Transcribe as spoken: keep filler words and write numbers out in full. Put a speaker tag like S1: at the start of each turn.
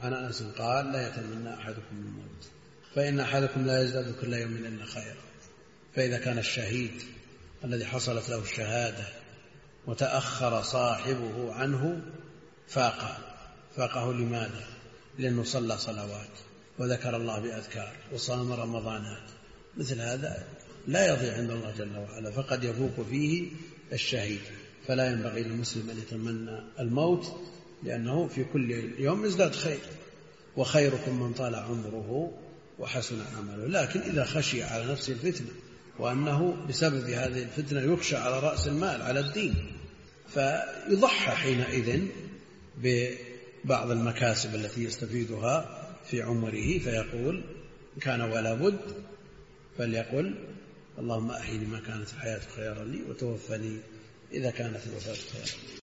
S1: عن أنس قال لا يتمنى أحدكم الموت فإن أحدكم لا يزداد كل يوم إلا خيرا. فإذا كان الشهيد الذي حصلت له الشهادة وتأخر صاحبه عنه فاقه فاقه لماذا؟ لأنه صلى صلوات وذكر الله بأذكار وصام رمضانات، مثل هذا لا يضيع عند الله جل وعلا، فقد يفوق فيه الشهيد. فلا ينبغي للمسلم أن يتمنى الموت، لأنه في كل يوم يزداد خير، وخيركم من طال عمره وحسن عمله. لكن إذا خشي على نفسه الفتنة وأنه بسبب هذه الفتنة يخشى على رأس المال على الدين، فيضحى حينئذ ببعض المكاسب التي يستفيدها في عمره، فيقول كان ولا بد فليقل اللهم أحيني ما كانت الحياة خيرا لي وتوفني إذا كانت الوفاة خيرا لي.